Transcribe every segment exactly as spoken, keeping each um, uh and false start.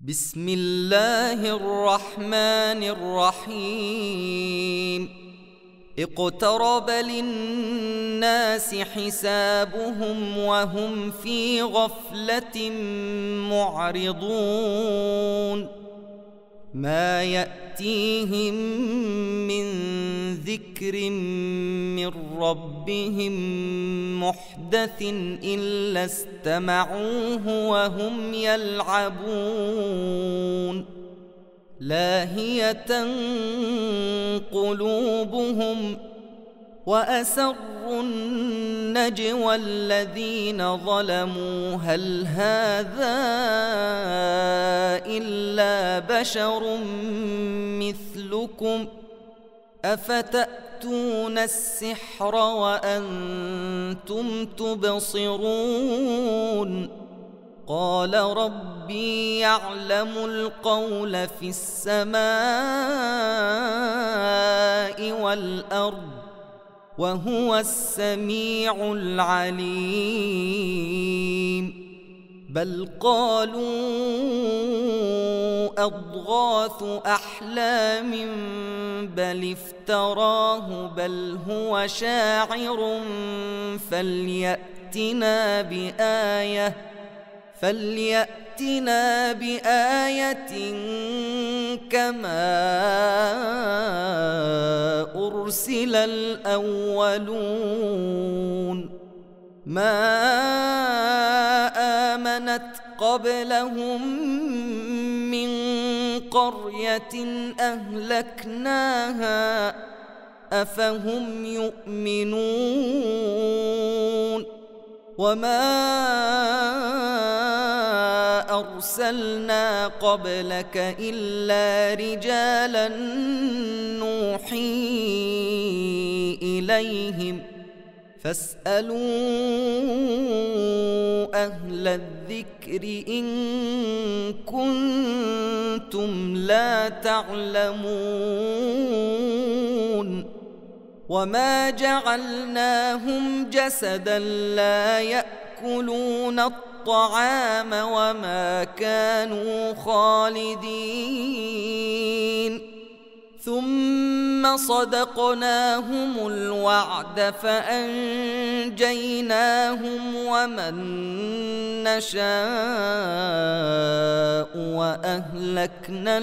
بسم الله الرحمن الرحيم اقترب للناس حسابهم وهم في غفلة معرضون ما يأتيهم من ذكر من ربهم محدث إلا استمعوه وهم يلعبون لاهية قلوبهم وأسروا النجوى الذين ظلموا هل هذا إلا بشر مثلكم أفتأتون السحر وأنتم تبصرون قال ربي يعلم القول في السماء والأرض وهو السميع العليم بل قالوا أضغاث أحلام بل افتراه بل هو شاعر فليأتنا بآية فليأتنا بآية كما أرسل الأولون ما آمنت قبلهم من قرية أهلكناها أفهم يؤمنون وما أرسلنا قبلك إلا رجالا نوحي إليهم فاسألوا أهل الذكر إن كنتم لا تعلمون وما جعلناهم جسدا لا يأكلون الطعام وما كانوا خالدين ثم صدقناهم الوعد فأنجيناهم ومن نشاء وأهلكنا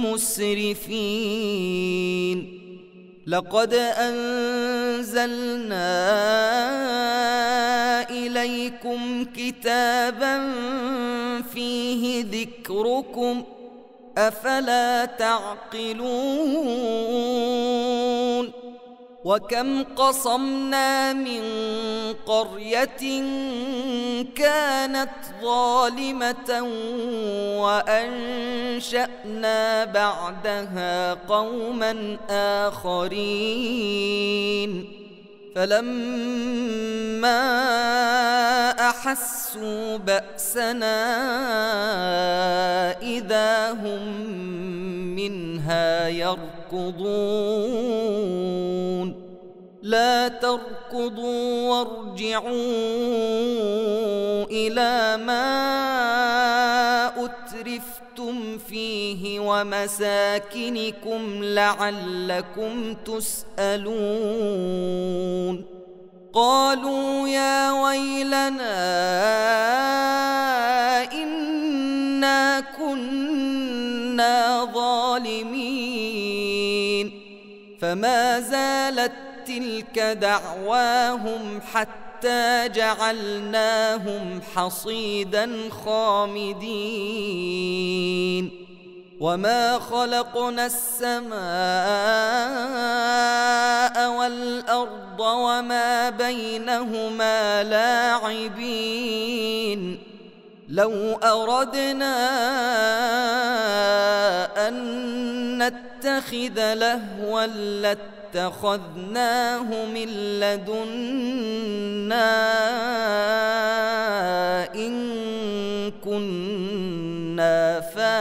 المسرفين لقد أنزلنا إليكم كتابا فيه ذكركم أفلا تعقلون وكم قصمنا من قرية كانت ظالمة وأنشأنا بعدها قوما آخرين فلما أحسوا بأسنا إذا هم منها يركضون لا تركضوا وارجعوا إلى ما أترفتم فيه ومساكنكم لعلكم تسألون قالوا يا ويلنا إنا كنا ظالمين فما زالت تلك دعواهم حتى جعلناهم حصيدا خامدين وما خلقنا السماء والأرض وما بينهما لاعبين لو أردنا أن نتخذ لهوا لاتخذناه من لدنا إن كنا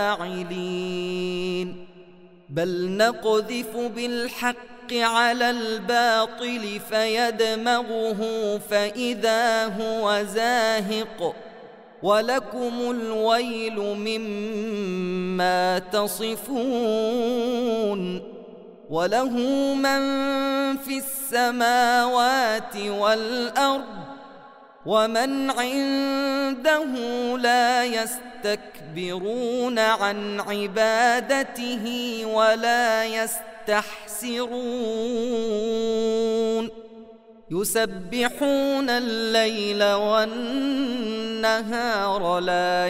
فاعلين بل نقذف بالحق على الباطل فيدمغه فإذا هو زاهق ولكم الويل مما ما تصفون وله من في السماوات والأرض ومن عنده لا يستكبرون عن عبادته ولا يستحسرون يسبحون الليل والنهار لا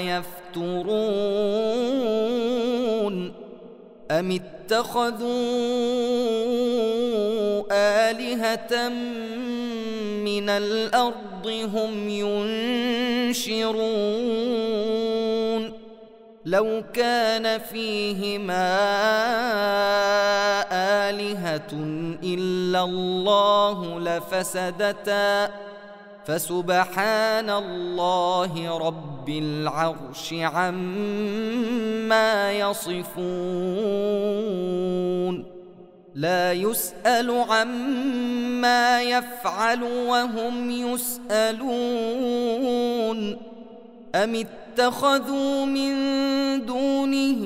يفترون أم اتخذوا آلهة من الأرض هم ينشرون لو كان فيهما آلهة إلا الله لفسدتا فسبحان الله رب العرش عما يصفون لا يسأل عما يفعل وهم يسألون أم اتخذوا من دونه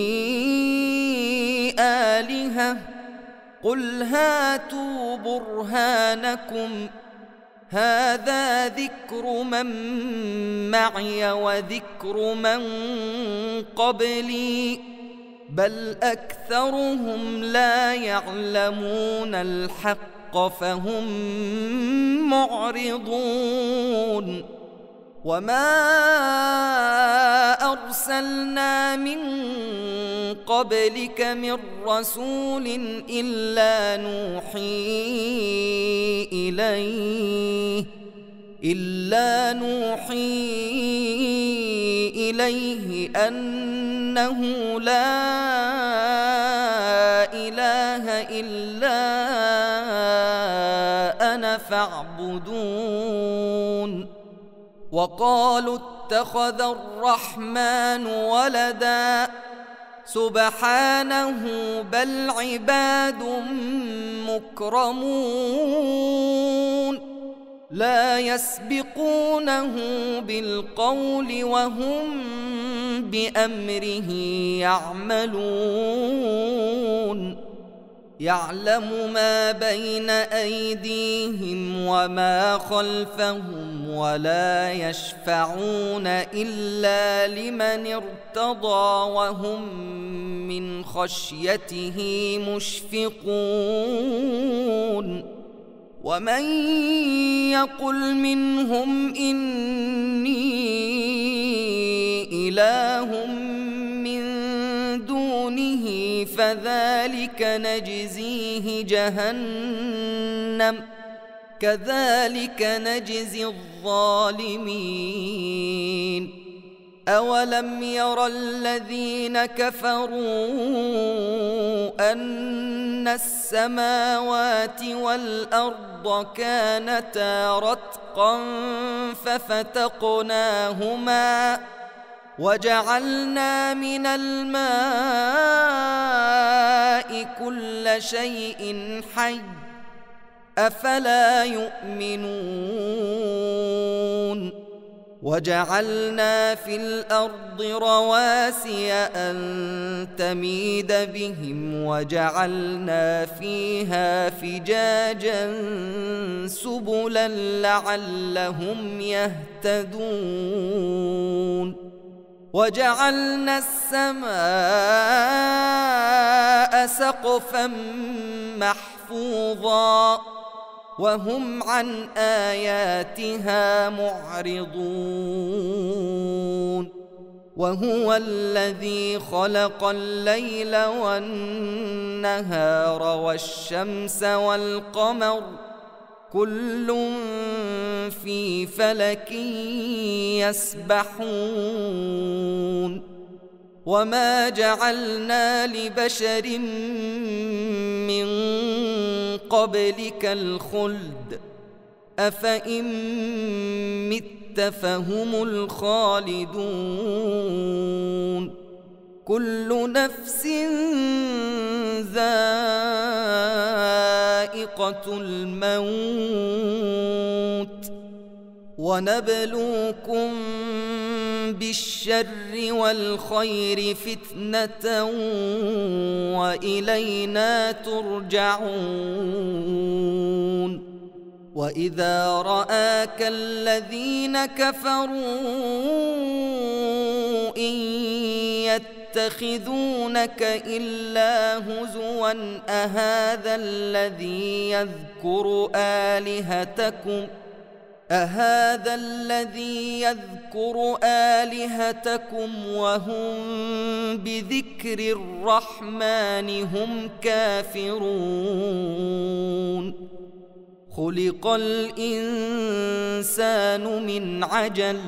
آلهة قل هاتوا برهانكم هذا ذكر من معي وذكر من قبلي بل أكثرهم لا يعلمون الحق فهم معرضون وما أرسلنا من قبلك من رسول إلا نوحي إليه إلا نوحي إليه أنه لا إله إلا أنا فاعبدون وقالوا اتخذ الرحمن ولدا سبحانه بل عباد مكرمون لا يسبقونه بالقول وهم بأمره يعملون يعلم ما بين أيديهم وما خلفهم ولا يشفعون إلا لمن ارتضى وهم من خشيته مشفقون ومن يقل منهم إني إله من دونه فذلك نجزيه جهنم كذلك نجزي الظالمين أولم ير الذين كفروا أن السماوات والأرض كانتا رتقا ففتقناهما وجعلنا من الماء كل شيء حي أفلا يؤمنون وجعلنا في الأرض رواسي أن تميد بهم وجعلنا فيها فجاجا سبلا لعلهم يهتدون وجعلنا السماء سقفا محفوظا وهم عن آياتها معرضون وهو الذي خلق الليل والنهار والشمس والقمر كل في فلك يسبحون وما جعلنا لبشر من قبلك الخلد أفإن مت فهم الخالدون كل نفس ذائقة الموت ونبلوكم بالشر والخير فتنة وإلينا ترجعون وإذا رآك الذين كفروا إن يتخذونك إلا هزوا أهذا الذي يذكر آلهتكم أهذا الذي يذكر آلهتكم وهم بذكر الرحمن هم كافرون خلق الإنسان من عجل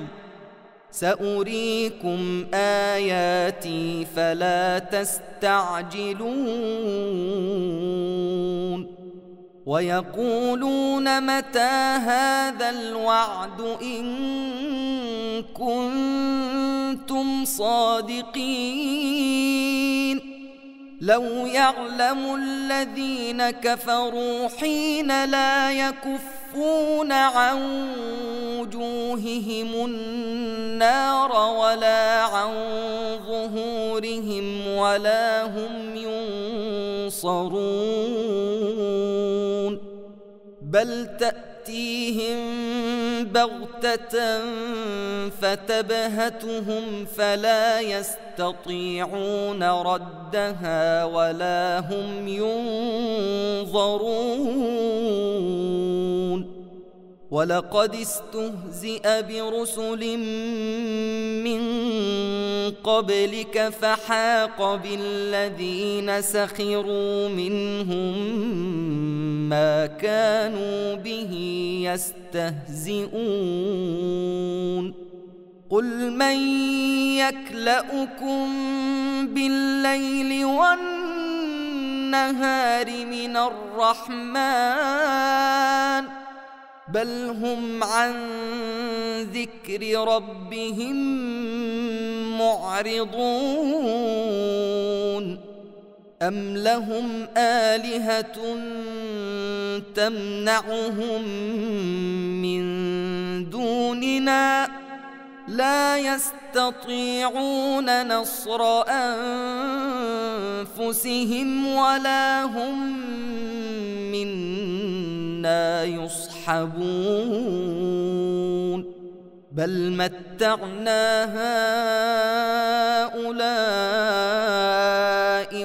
سأريكم آياتي فلا تستعجلون ويقولون متى هذا الوعد إن كنتم صادقين لو يعلم الذين كفروا حين لا يكفون عن وجوههم النار ولا عن ظهورهم ولا هم ينصرون بل تأتيهم بغتة فتبهتهم فلا يستطيعون ردها ولا هم ينظرون ولقد استهزئ برسل من قبلك فحاق بالذين سخروا منهم ما كانوا به يستهزئون قل من يكلؤكم بالليل والنهار من الرحمن بل هم عن ذكر ربهم معرضون أم لهم آلهة تمنعهم من دوننا لا يستطيعون نصر أنفسهم ولا هم منا يصحبون بل متعنا هؤلاء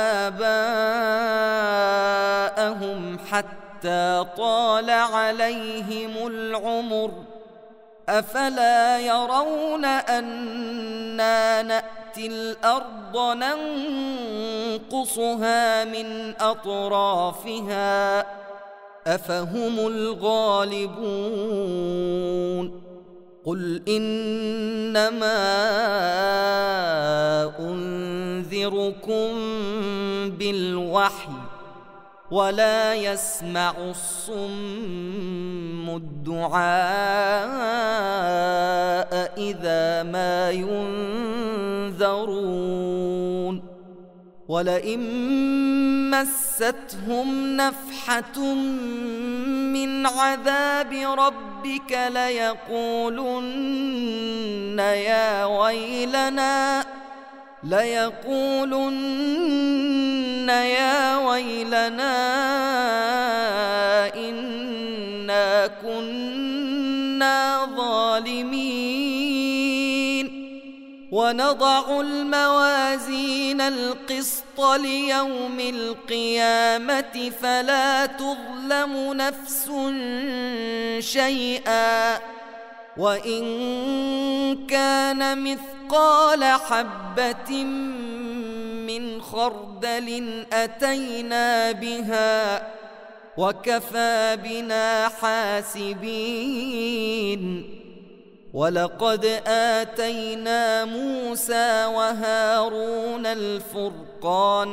وآباءهم حتى طال عليهم العمر أفلا يرون أنا نأتي الأرض ننقصها من أطرافها أفهم الغالبون قل إنما أنذركم بالوحي ولا يسمع الصم الدعاء إذا ما ينذرون ولئن مستهم نفحة من عذاب ربك ليقولن يا ويلنا ليقولن يا ويلنا إنا كنا ظالمين ونضع الموازين القسط ليوم القيامة فلا تظلم نفس شيئا وإن كان مثقال حبة من خردل أتينا بها وكفى بنا حاسبين ولقد آتينا موسى وهارون الفرقان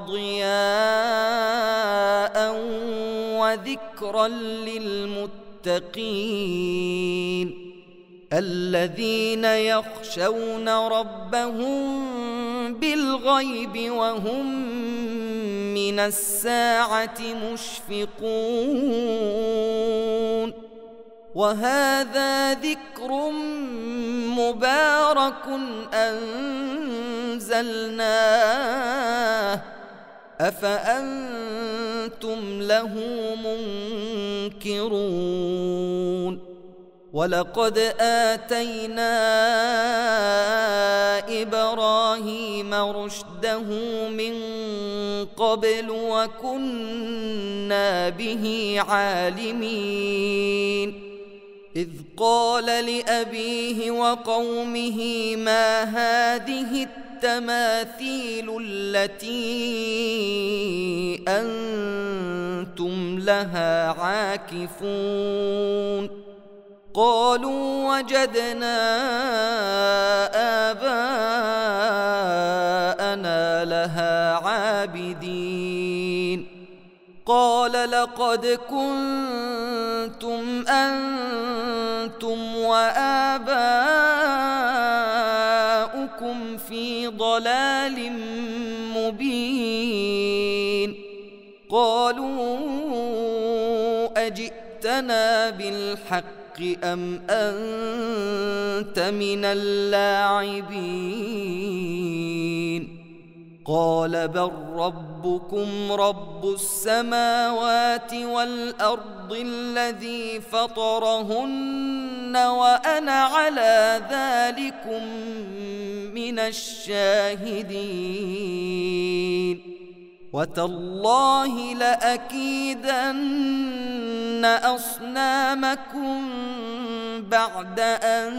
وضياء وذكرا للمتقين الذين يخشون ربهم بالغيب وهم من الساعة مشفقون وهذا ذكر مبارك أنزلناه أفأنتم له منكرون ولقد آتينا إبراهيم رشده من قبل وكنا به عالمين إذ قال لأبيه وقومه ما هذه التماثيل التي أنتم لها عاكفون قالوا وجدنا آباءنا لها عابدين قال لقد كنتم أنتم وآباؤكم في ضلال مبين قالوا أجئتنا بالحق أم أنت من اللاعبين قال بل ربكم رب السماوات والأرض الذي فطرهن وأنا على ذلكم من الشاهدين وتالله لأكيدن أصنامكم بعد أن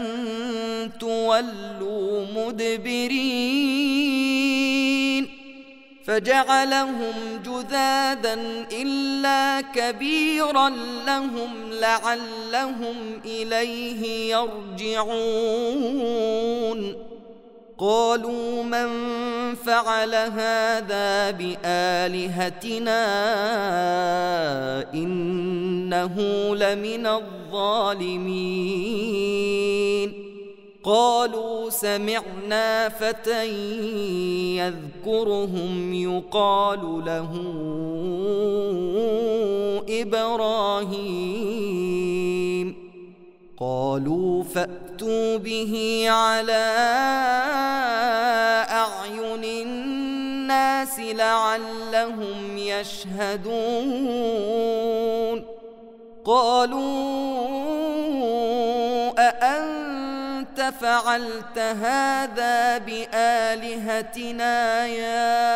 تولوا مدبرين فجعلهم جذاذا إلا كبيرا لهم لعلهم إليه يرجعون قالوا من فعل هذا بآلهتنا إنه لمن الظالمين قالوا سمعنا فتى يذكرهم يقال له إبراهيم قالوا فأتوا به على أعين الناس لعلهم يشهدون قالوا أأنت فعلت هذا بآلهتنا يا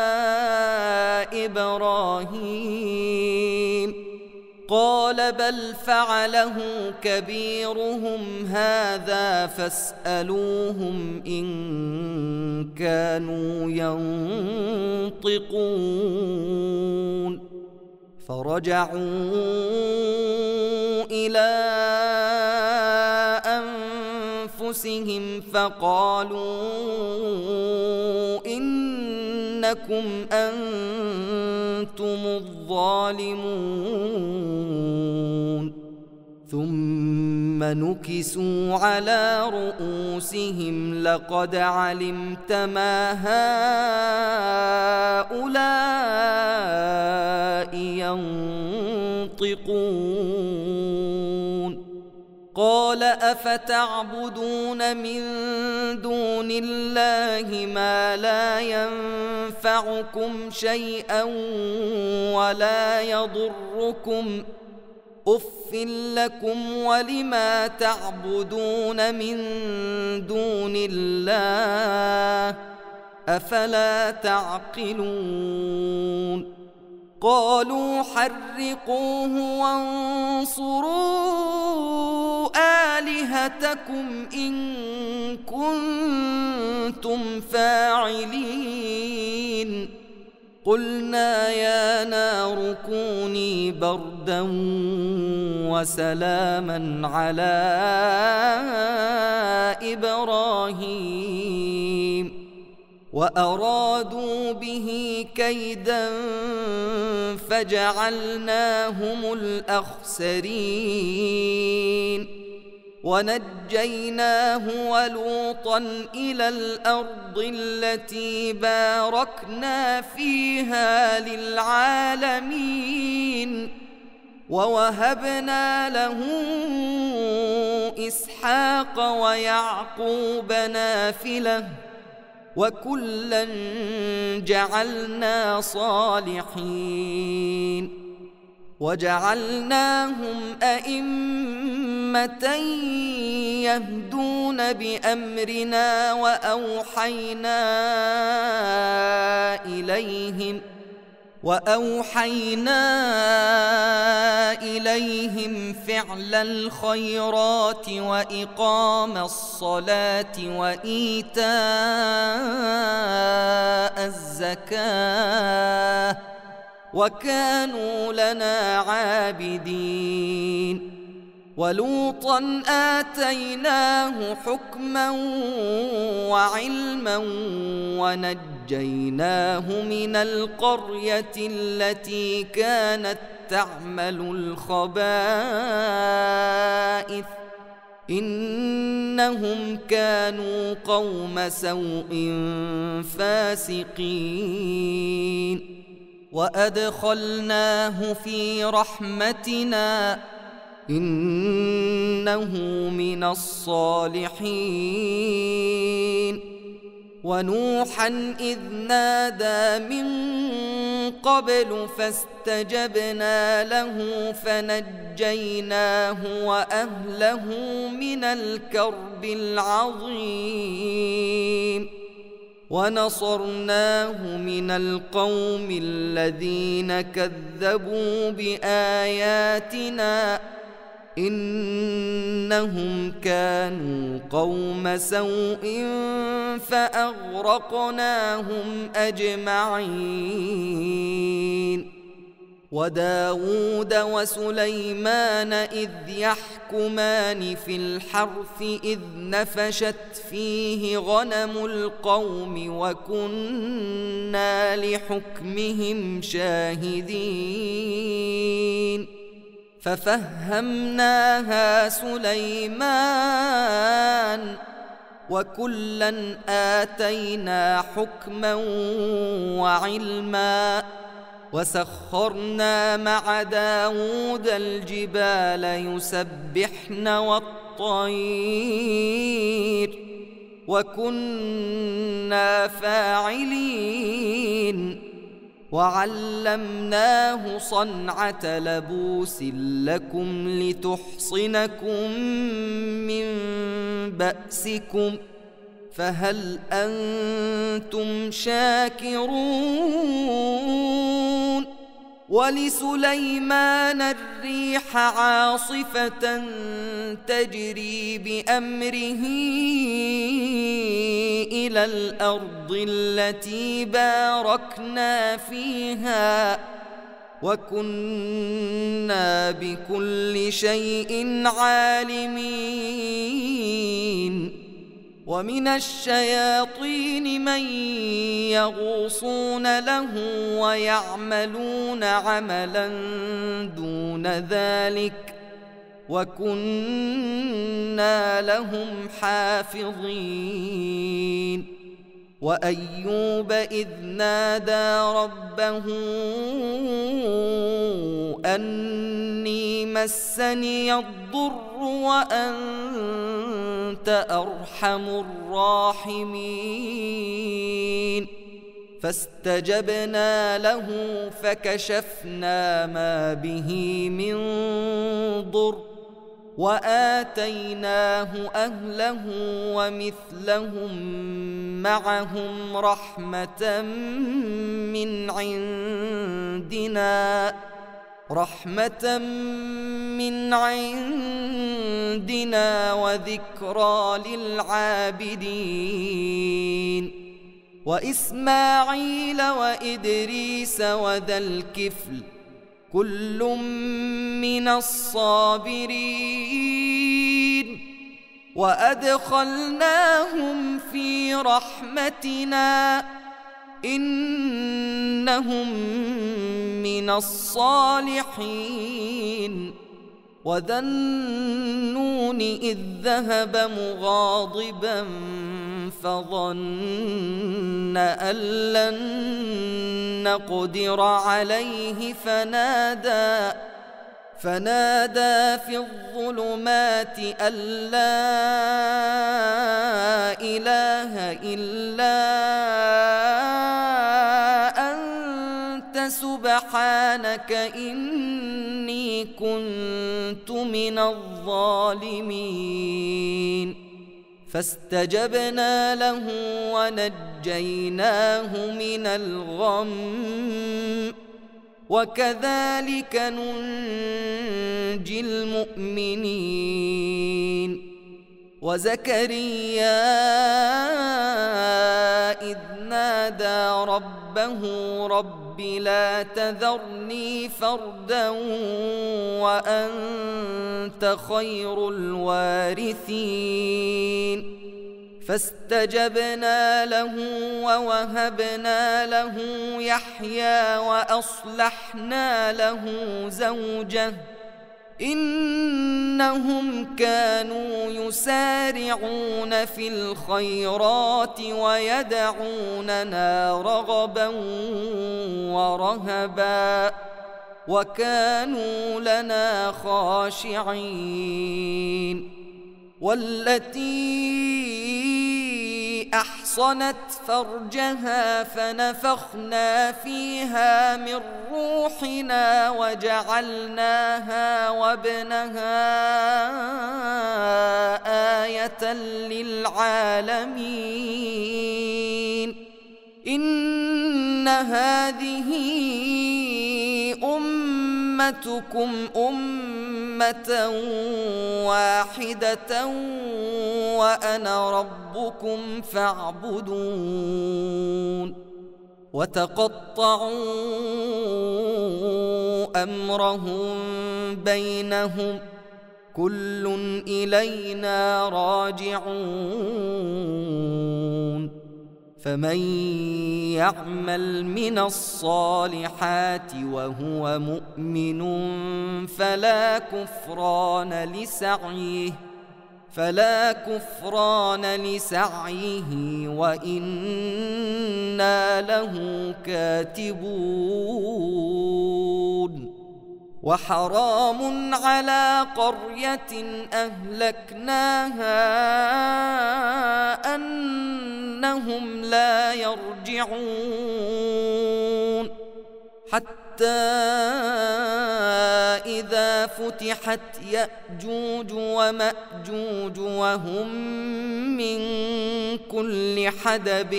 إبراهيم قال بل فعله كبيرهم هذا فاسألوهم إن كانوا ينطقون فرجعوا إلى أنفسهم فقالوا إنكم أنتم الظالمون ثم نكسوا على رؤوسهم لقد علمت ما هؤلاء ينطقون قال أفتعبدون من دون الله ما لا ينفعكم شيئا ولا يضركم أف لكم ولما تعبدون من دون الله أفلا تعقلون قالوا حرقوه وانصروا آلهتكم إن كنتم فاعلين قلنا يا نار كوني بردا وسلاما على إبراهيم وأرادوا به كيدا فجعلناهم الأخسرين ونجيناه ولوطا إلى الأرض التي باركنا فيها للعالمين ووهبنا له إسحاق ويعقوب نافلة وكلا جعلنا صالحين وجعلناهم أئمة يهدون بأمرنا وأوحينا إليهم وأوحينا إليهم فعل الخيرات وإقام الصلاة وإيتاء الزكاة وكانوا لنا عابدين ولوطا آتيناه حكما وعلما ونجيناه من القرية التي كانت تعمل الخبائث إنهم كانوا قوم سوء فاسقين وأدخلناه في رحمتنا إنه من الصالحين ونوحا إذ نادى من قبل فاستجبنا له فنجيناه وأهله من الكرب العظيم ونصرناه من القوم الذين كذبوا بآياتنا إنهم كانوا قوم سوء فأغرقناهم أجمعين وداود وسليمان إذ يحكمان في الحرث إذ نفشت فيه غنم القوم وكنا لحكمهم شاهدين ففهمناها سليمان وكلا آتينا حكما وعلما وسخرنا مع داود الجبال يسبحن والطير وكنا فاعلين وعلمناه صنعة لبوس لكم لتحصنكم من بأسكم فهل أنتم شاكرون ولسليمان الريح عاصفة تجري بأمره إلى الأرض التي باركنا فيها وكنا بكل شيء عالمين ومن الشياطين من يغوصون له ويعملون عملا دون ذلك وكنا لهم حافظين وأيوب إذ نادى ربه أني مسني الضر وأنت أرحم الراحمين فاستجبنا له فكشفنا ما به من ضر وآتيناه أهله ومثلهم معهم رحمة من عندنا رحمة من عندنا وذكرى للعابدين وإسماعيل وإدريس وذا الكفل كل من الصابرين وأدخلناهم في رحمتنا إنهم من الصالحين وذا النون إذ ذهب مغاضبا فظن أن لن نقدر عليه فنادى فنادى في الظلمات أن لا إله إلا أنت سبحانك إني كنت من الظالمين فاستجبنا له ونجيناه من الغم وكذلك ننجي المؤمنين وزكريا إذ نادى ربه رب لا تذرني فردا وأنت خير الوارثين فاستجبنا له ووهبنا له يحيى وأصلحنا له زوجه إنهم كانوا يسارعون في الخيرات ويدعوننا رغبا ورهبا وكانوا لنا خاشعين والتي أحصنت فرجها فنفخنا فيها من روحنا وجعلناها وابنها آية للعالمين إن هذه أمتكم أمة واحدة وأنا ربكم فاعبدون وتقطعوا أمرهم بينهم كل إلينا راجعون فمن يعمل من الصالحات وهو مؤمن فلا كفران لسعيه فلا كفران لسعيه وإنا له كاتبون وحرام على قرية أهلكناها أنهم لا يرجعون حتى إذا فتحت يأجوج ومأجوج وهم من كل حدب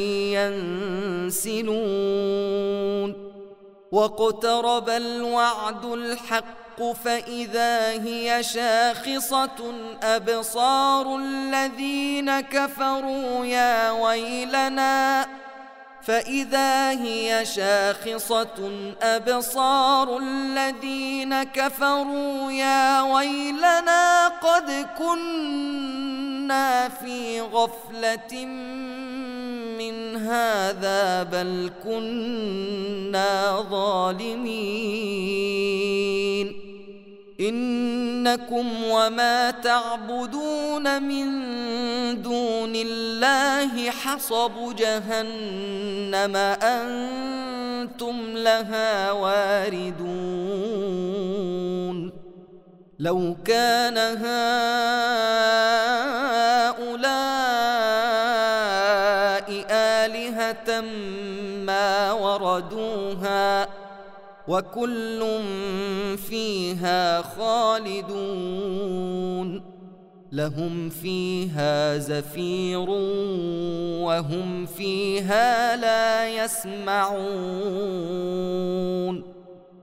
ينسلون واقترب الوعد الحق فإذا هي شاخصة أبصار الذين كفروا يا ويلنا فإذا هي شاخصة أبصار الذين كفروا يا ويلنا قد كنا في غفلة من هذا بل كنا ظالمين إنكم وما تعبدون من دون الله حصب جهنم أنتم لها واردون لو كان هؤلاء آلهة ما وردوها وكل فيها خالدون لهم فيها زفير وهم فيها لا يسمعون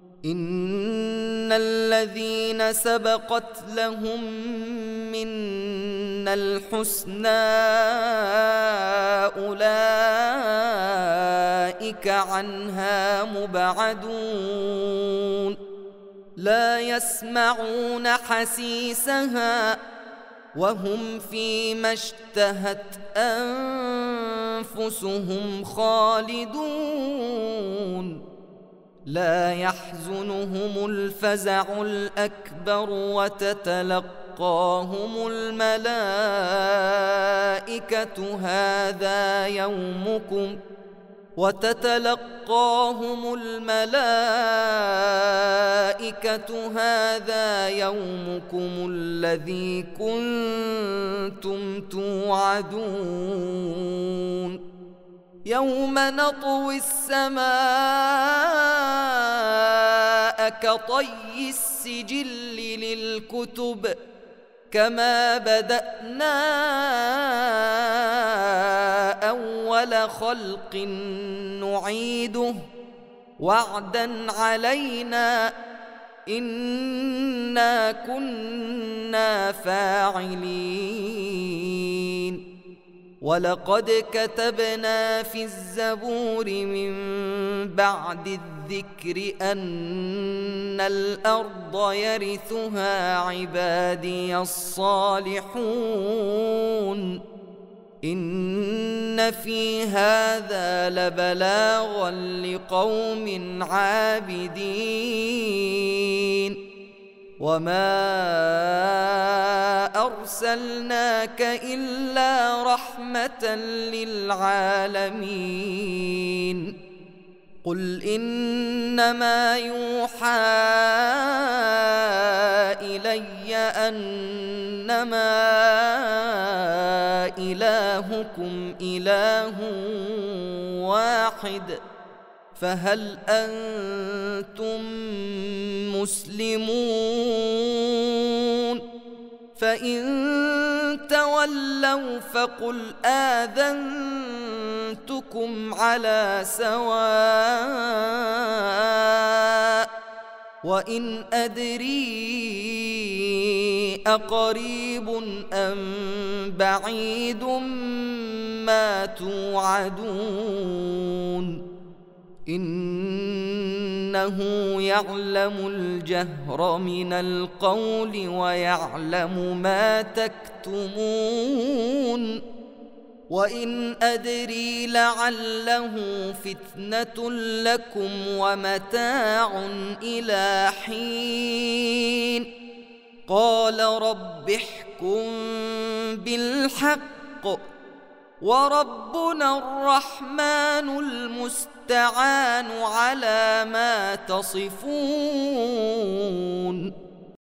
إن الذين سبقت لهم منا الحسنى أولئك عنها مبعدون لا يسمعون حسيسها وهم فيما اشتهت أنفسهم خالدون لا يحزنهم الفزع الأكبر وتتلقاهم الملائكة هذا يومكم وتتلقاهم الملائكة هذا يومكم الذي كنتم توعدون يوم نطوي السماء كطي السجل للكتب كما بدأنا أول خلق نعيده وعدا علينا إنا كنا فاعلين ولقد كتبنا في الزبور من بعد الذكر أن الأرض يرثها عبادي الصالحون إن في هذا لبلاغا لقوم عابدين وما أرسلناك إلا رحمة للعالمين قل إنما يوحى إلي أنما إلهكم إله واحد فهل أنتم مسلمون فإن تولوا فقل آذنتكم على سواء وإن أدري أقريب أم بعيد ما توعدون إنه يعلم الجهر من القول ويعلم ما تكتمون وإن أدري لعله فتنة لكم ومتاع إلى حين قال رب احكم بالحق وربنا الرحمن المستعان على ما تصفون